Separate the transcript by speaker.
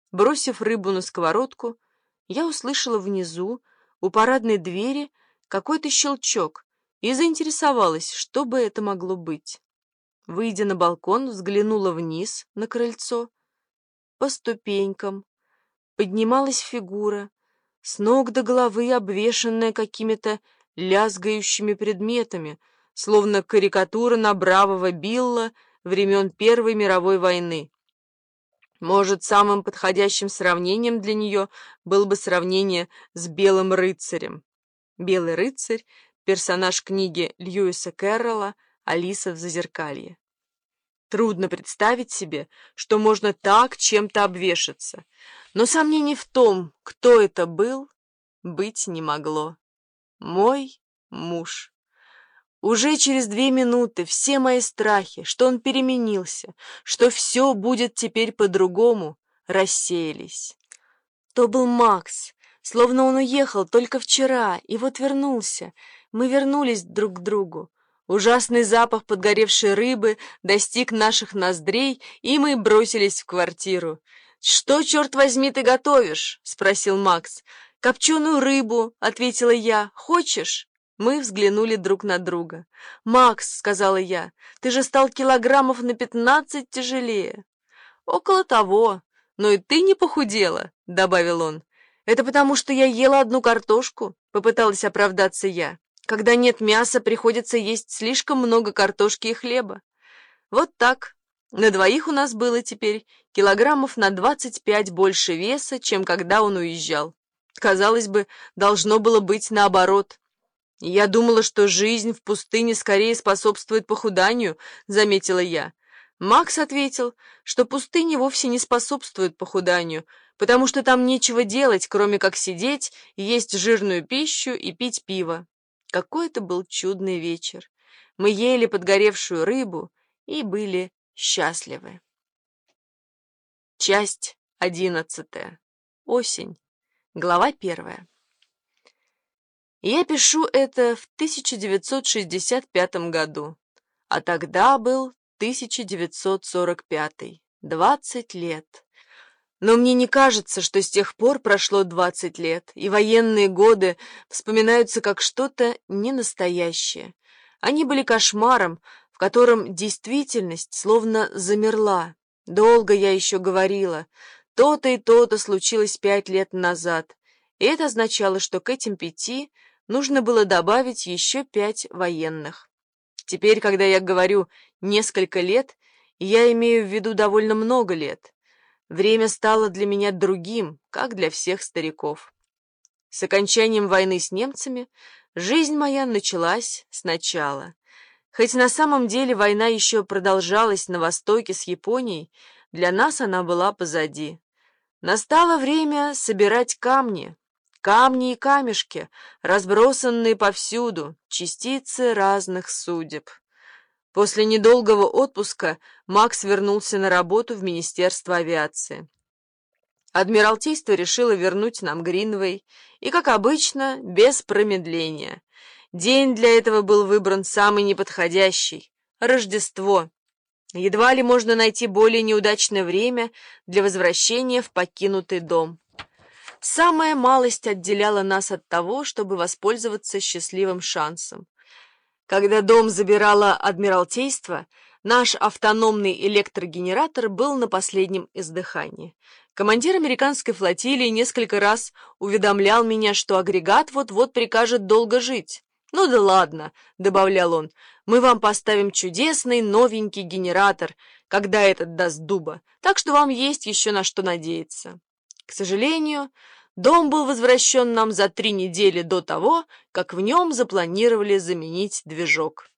Speaker 1: Бросив рыбу на сковородку, я услышала внизу, у парадной двери, какой-то щелчок и заинтересовалась, что бы это могло быть. Выйдя на балкон, взглянула вниз на крыльцо. По ступенькам поднималась фигура, с ног до головы обвешанная какими-то лязгающими предметами, словно карикатура на бравого Билла времен Первой мировой войны. Может, самым подходящим сравнением для нее было бы сравнение с Белым рыцарем. Белый рыцарь — персонаж книги Льюиса Кэрролла «Алиса в зазеркалье». Трудно представить себе, что можно так чем-то обвешаться, но сомнений в том, кто это был, быть не могло. Мой муж. Уже через 2 минуты все мои страхи, что он переменился, что все будет теперь по-другому, рассеялись. То был Макс, словно он уехал только вчера, и вот вернулся. Мы вернулись друг к другу. Ужасный запах подгоревшей рыбы достиг наших ноздрей, и мы бросились в квартиру. «Что, черт возьми, ты готовишь?» — спросил Макс. «Копченую рыбу», — ответила я. «Хочешь?» Мы взглянули друг на друга. «Макс», — сказала я, — «ты же стал килограммов на 15 тяжелее». «Около того. Но и ты не похудела», — добавил он. «Это потому, что я ела одну картошку», — попыталась оправдаться я. «Когда нет мяса, приходится есть слишком много картошки и хлеба». Вот так. На двоих у нас было теперь килограммов на 25 больше веса, чем когда он уезжал. Казалось бы, должно было быть наоборот. «Я думала, что жизнь в пустыне скорее способствует похуданию», — заметила я. Макс ответил, что пустыня вовсе не способствует похуданию, потому что там нечего делать, кроме как сидеть, есть жирную пищу и пить пиво. Какой это был чудный вечер. Мы ели подгоревшую рыбу и были счастливы. Часть 11. Осень. Глава 1. Я пишу это в 1965 году, а тогда был 1945, 20 лет. Но мне не кажется, что с тех пор прошло 20 лет, и военные годы вспоминаются как что-то ненастоящее. Они были кошмаром, в котором действительность словно замерла. Долго я еще говорила, то-то и то-то случилось 5 лет назад, и это означало, что к этим 5 нужно было добавить еще 5 военных. Теперь, когда я говорю «несколько лет», я имею в виду довольно много лет. Время стало для меня другим, как для всех стариков. С окончанием войны с немцами жизнь моя началась сначала. Хоть на самом деле война еще продолжалась на востоке с Японией, для нас она была позади. Настало время собирать камни. Камни и камешки, разбросанные повсюду, частицы разных судеб. После недолгого отпуска Макс вернулся на работу в Министерство авиации. Адмиралтейство решило вернуть нам Гринвей, и, как обычно, без промедления. День для этого был выбран самый неподходящий — Рождество. Едва ли можно найти более неудачное время для возвращения в покинутый дом. Самая малость отделяла нас от того, чтобы воспользоваться счастливым шансом. Когда дом забирало Адмиралтейство, наш автономный электрогенератор был на последнем издыхании. Командир американской флотилии несколько раз уведомлял меня, что агрегат вот-вот прикажет долго жить. «Ну да ладно», — добавлял он, — «мы вам поставим чудесный новенький генератор, когда этот даст дуба, так что вам есть еще на что надеяться». К сожалению, дом был возвращен нам за 3 недели до того, как в нем запланировали заменить движок.